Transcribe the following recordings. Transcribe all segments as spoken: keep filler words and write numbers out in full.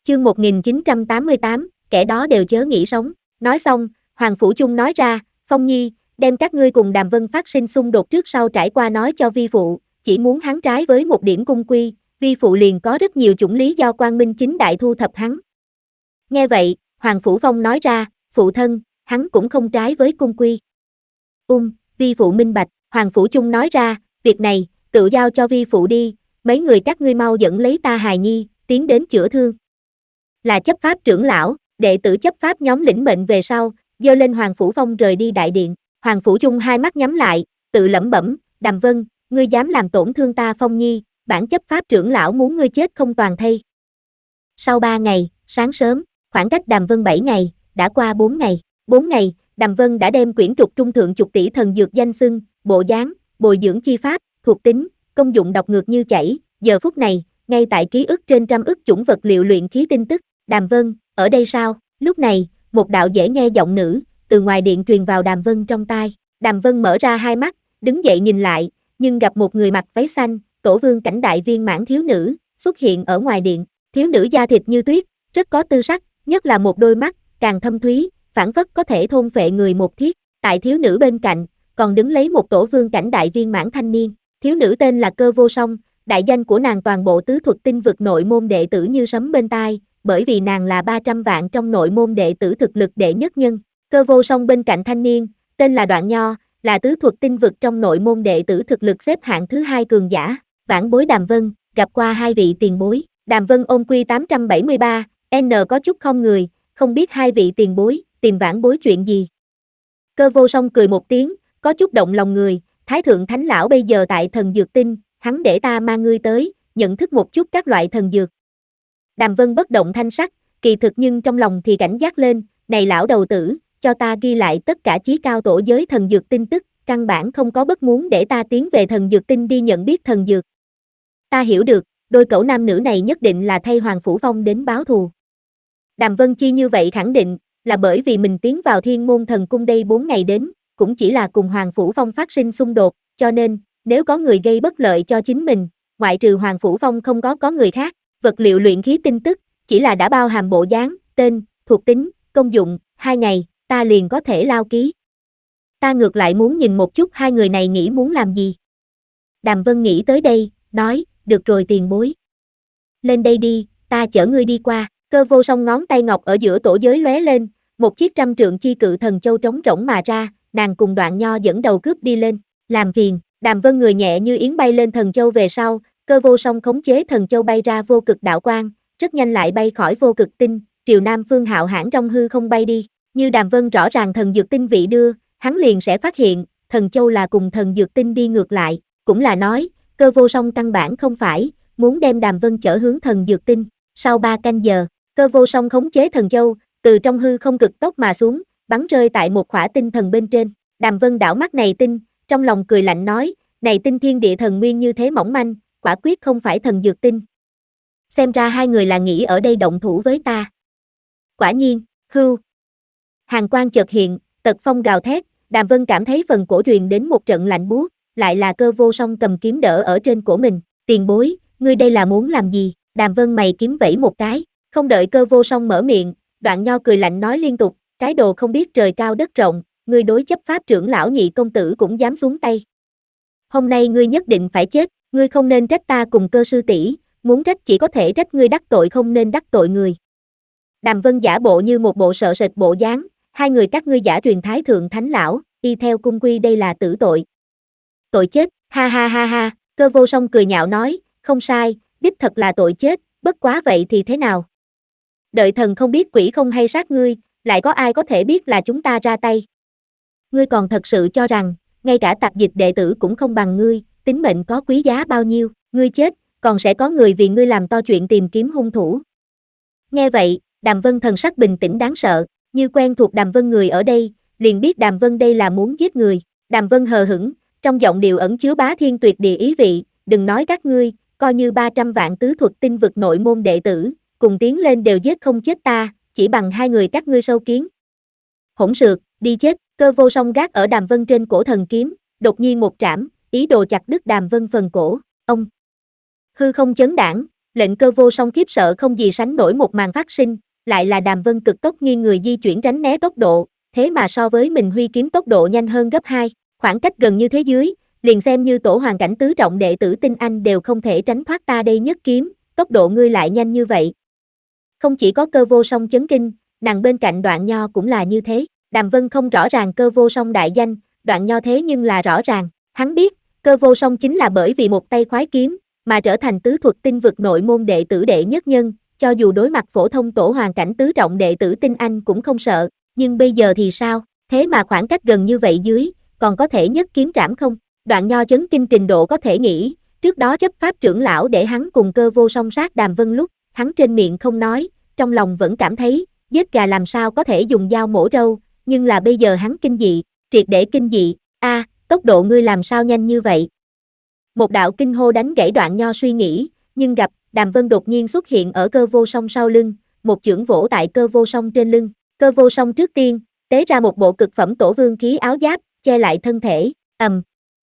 Chương một nghìn chín trăm tám mươi tám, kẻ đó đều chớ nghĩ sống. Nói xong, Hoàng Phủ Chung nói ra, Phong Nhi, đem các ngươi cùng Đàm Vân phát sinh xung đột trước sau trải qua nói cho vi phụ, chỉ muốn hắn trái với một điểm cung quy, vi phụ liền có rất nhiều chủng lý do quang minh chính đại thu thập hắn. Nghe vậy, Hoàng Phủ Phong nói ra, phụ thân, hắn cũng không trái với cung quy. Um, vi phụ minh bạch, Hoàng Phủ Chung nói ra, việc này, tự giao cho vi phụ đi, mấy người các ngươi mau dẫn lấy ta hài nhi, tiến đến chữa thương. Là chấp pháp trưởng lão, đệ tử chấp pháp nhóm lĩnh mệnh về sau, giơ lên Hoàng Phủ Phong rời đi đại điện. Hoàng Phủ Chung hai mắt nhắm lại, tự lẩm bẩm, Đàm Vân, ngươi dám làm tổn thương ta Phong Nhi, bản chấp pháp trưởng lão muốn ngươi chết không toàn thây. Sau ba ngày, sáng sớm, khoảng cách Đàm Vân bảy ngày, đã qua bốn ngày. Bốn ngày, Đàm Vân đã đem quyển trục trung thượng chục tỷ thần dược danh xưng, bộ dáng, bồi dưỡng chi pháp, thuộc tính, công dụng độc ngược như chảy. Giờ phút này, ngay tại ký ức trên trăm ức chủng vật liệu luyện khí tin tức, Đàm Vân, ở đây sao? Lúc này, một đạo dễ nghe giọng nữ, từ ngoài điện truyền vào Đàm Vân trong tai. Đàm Vân mở ra hai mắt, đứng dậy nhìn lại, nhưng gặp một người mặc váy xanh, tổ vương cảnh đại viên mãn thiếu nữ, xuất hiện ở ngoài điện. Thiếu nữ da thịt như tuyết, rất có tư sắc, nhất là một đôi mắt, càng thâm thúy, phảng phất có thể thôn phệ người một thiết. Tại thiếu nữ bên cạnh, còn đứng lấy một tổ vương cảnh đại viên mãn thanh niên. Thiếu nữ tên là Cơ Vô Song, đại danh của nàng toàn bộ tứ thuật tinh vực nội môn đệ tử như sấm bên tai, bởi vì nàng là ba trăm vạn trong nội môn đệ tử thực lực đệ nhất nhân. Cơ Vô Song bên cạnh thanh niên, tên là Đoạn Nho, là tứ thuật tinh vực trong nội môn đệ tử thực lực xếp hạng thứ hai cường giả. Vãn bối Đàm Vân, gặp qua hai vị tiền bối. Đàm Vân ôm quy tám trăm bảy mươi ba, N có chút không người, không biết hai vị tiền bối, tìm vãn bối chuyện gì. Cơ Vô Song cười một tiếng, có chút động lòng người, Thái thượng thánh lão bây giờ tại thần dược tinh, hắn để ta mang ngươi tới, nhận thức một chút các loại thần dược. Đàm Vân bất động thanh sắc, kỳ thực nhưng trong lòng thì cảnh giác lên, này lão đầu tử, cho ta ghi lại tất cả chí cao tổ giới thần dược tin tức, căn bản không có bất muốn để ta tiến về thần dược tinh đi nhận biết thần dược. Ta hiểu được, đôi cẩu nam nữ này nhất định là thay Hoàng Phủ Phong đến báo thù. Đàm Vân Chi như vậy khẳng định, là bởi vì mình tiến vào Thiên Môn Thần Cung đây bốn ngày đến, cũng chỉ là cùng Hoàng Phủ Phong phát sinh xung đột, cho nên, nếu có người gây bất lợi cho chính mình, ngoại trừ Hoàng Phủ Phong không có có người khác, vật liệu luyện khí tin tức, chỉ là đã bao hàm bộ dáng, tên, thuộc tính, công dụng, hai ngày, ta liền có thể lao ký. Ta ngược lại muốn nhìn một chút hai người này nghĩ muốn làm gì. Đàm Vân nghĩ tới đây, nói, được rồi tiền bối. Lên đây đi, ta chở ngươi đi qua. Cơ Vô Song ngón tay ngọc ở giữa tổ giới lóe lên, một chiếc trăm trượng chi cự thần châu trống rỗng mà ra, nàng cùng Đoạn Nho dẫn đầu cướp đi lên, làm phiền. Đàm Vân người nhẹ như yến bay lên thần châu về sau, Cơ Vô Song khống chế thần châu bay ra vô cực đạo quang, rất nhanh lại bay khỏi vô cực tinh, triều Nam Phương Hạo hãn trong hư không bay đi. Như Đàm Vân rõ ràng thần dược tinh vị đưa, hắn liền sẽ phát hiện, thần châu là cùng thần dược tinh đi ngược lại, cũng là nói, Cơ Vô Song căn bản không phải muốn đem Đàm Vân chở hướng thần dược tinh. Sau ba canh giờ, Cơ Vô Song khống chế thần châu, từ trong hư không cực tốc mà xuống, bắn rơi tại một khỏa tinh thần bên trên. Đàm Vân đảo mắt này tinh, trong lòng cười lạnh nói, này tinh thiên địa thần nguyên như thế mỏng manh, quả quyết không phải thần dược tinh. Xem ra hai người là nghĩ ở đây động thủ với ta. Quả nhiên, hưu. Hàn quang chợt hiện, tật phong gào thét, Đàm Vân cảm thấy phần cổ truyền đến một trận lạnh buốt, lại là Cơ Vô Song cầm kiếm đỡ ở trên cổ mình. Tiền bối, ngươi đây là muốn làm gì? Đàm Vân mày kiếm vẫy một cái, không đợi Cơ Vô Song mở miệng, Đoạn Nho cười lạnh nói liên tục, cái đồ không biết trời cao đất rộng, ngươi đối chấp pháp trưởng lão Nhị công tử cũng dám xuống tay. Hôm nay ngươi nhất định phải chết, ngươi không nên trách ta cùng Cơ sư tỷ, muốn trách chỉ có thể trách ngươi đắc tội không nên đắc tội người. Đàm Vân giả bộ như một bộ sợ sệt bộ dáng, hai người các ngươi giả truyền thái thượng thánh lão, y theo cung quy đây là tử tội. Tội chết, ha ha ha ha, Cơ Vô Song cười nhạo nói, không sai, đích thật là tội chết, bất quá vậy thì thế nào? Đợi thần không biết quỷ không hay sát ngươi, lại có ai có thể biết là chúng ta ra tay? Ngươi còn thật sự cho rằng, ngay cả tạp dịch đệ tử cũng không bằng ngươi, tính mệnh có quý giá bao nhiêu, ngươi chết, còn sẽ có người vì ngươi làm to chuyện tìm kiếm hung thủ. Nghe vậy, Đàm Vân thần sắc bình tĩnh đáng sợ, như quen thuộc Đàm Vân người ở đây, liền biết Đàm Vân đây là muốn giết người. Đàm Vân hờ hững, trong giọng điệu ẩn chứa bá thiên tuyệt địa ý vị, đừng nói các ngươi, coi như ba trăm vạn tứ thuật tinh vực nội môn đệ tử, cùng tiến lên đều giết không chết ta, chỉ bằng hai người các ngươi sâu kiến. Hỗn xược, đi chết. Cơ Vô Song gác ở Đàm Vân trên cổ thần kiếm, đột nhiên một trảm, ý đồ chặt đứt Đàm Vân phần cổ. Ông hư không chấn đảng, Lệnh Cơ Vô Song khiếp sợ không gì sánh nổi một màn phát sinh, lại là Đàm Vân cực tốc nghiêng người di chuyển tránh né tốc độ, thế mà so với mình huy kiếm tốc độ nhanh hơn gấp hai, khoảng cách gần như thế dưới, liền xem như tổ hoàng cảnh tứ trọng đệ tử Tinh Anh đều không thể tránh thoát ta đây nhất kiếm, tốc độ ngươi lại nhanh như vậy. Không chỉ có Cơ Vô Song chấn kinh, nàng bên cạnh Đoạn Nho cũng là như thế, Đàm Vân không rõ ràng Cơ Vô Song đại danh, Đoạn Nho thế nhưng là rõ ràng, hắn biết, Cơ Vô Song chính là bởi vì một tay khoái kiếm, mà trở thành tứ thuật tinh vực nội môn đệ tử đệ nhất nhân, cho dù đối mặt phổ thông tổ hoàng cảnh tứ trọng đệ tử Tinh Anh cũng không sợ, nhưng bây giờ thì sao, thế mà khoảng cách gần như vậy dưới, còn có thể nhất kiếm trảm không? Đoạn Nho chấn kinh trình độ có thể nghĩ, trước đó chấp pháp trưởng lão để hắn cùng Cơ Vô Song sát Đàm Vân lúc, hắn trên miệng không nói, trong lòng vẫn cảm thấy, giết gà làm sao có thể dùng dao mổ râu, nhưng là bây giờ hắn kinh dị, triệt để kinh dị, a, à, tốc độ ngươi làm sao nhanh như vậy? Một đạo kinh hô đánh gãy Đoạn Nho suy nghĩ, nhưng gặp, Đàm Vân đột nhiên xuất hiện ở Cơ Vô Song sau lưng, một chưởng vỗ tại Cơ Vô Song trên lưng, Cơ Vô Song trước tiên, tế ra một bộ cực phẩm tổ vương khí áo giáp, che lại thân thể, ầm.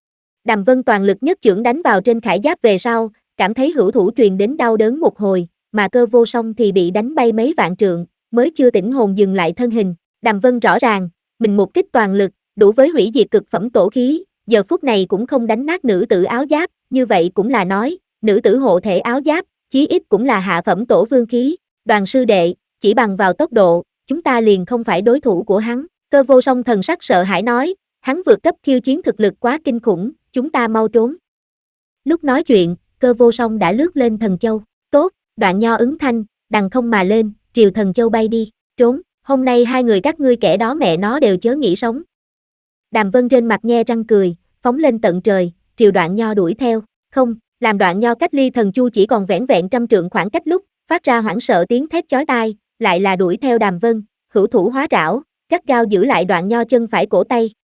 Đàm Vân toàn lực nhất chưởng đánh vào trên khải giáp về sau, cảm thấy hữu thủ truyền đến đau đớn một hồi, mà Cơ Vô Song thì bị đánh bay mấy vạn trượng, mới chưa tỉnh hồn dừng lại thân hình. Đàm Vân rõ ràng, mình một kích toàn lực, đủ với hủy diệt cực phẩm tổ khí, giờ phút này cũng không đánh nát nữ tử áo giáp, như vậy cũng là nói, nữ tử hộ thể áo giáp, chí ít cũng là hạ phẩm tổ vương khí. Đoàn sư đệ, chỉ bằng vào tốc độ, chúng ta liền không phải đối thủ của hắn. Cơ Vô Song thần sắc sợ hãi nói, hắn vượt cấp khiêu chiến thực lực quá kinh khủng, chúng ta mau trốn. Lúc nói chuyện, Cơ Vô Song đã lướt lên thần châu, tốt, Đoạn Nho ứng thanh, đằng không mà lên, triều thần châu bay đi, trốn, hôm nay hai người các ngươi kẻ đó mẹ nó đều chớ nghĩ sống. Đàm Vân trên mặt nhe răng cười, phóng lên tận trời, triều Đoạn Nho đuổi theo, không, làm Đoạn Nho cách ly thần chu chỉ còn vẻn vẹn trăm trượng khoảng cách lúc, phát ra hoảng sợ tiếng thét chói tai, lại là đuổi theo Đàm Vân, hữu thủ hóa trảo, gắt gao giữ lại Đoạn Nho chân phải cổ tay,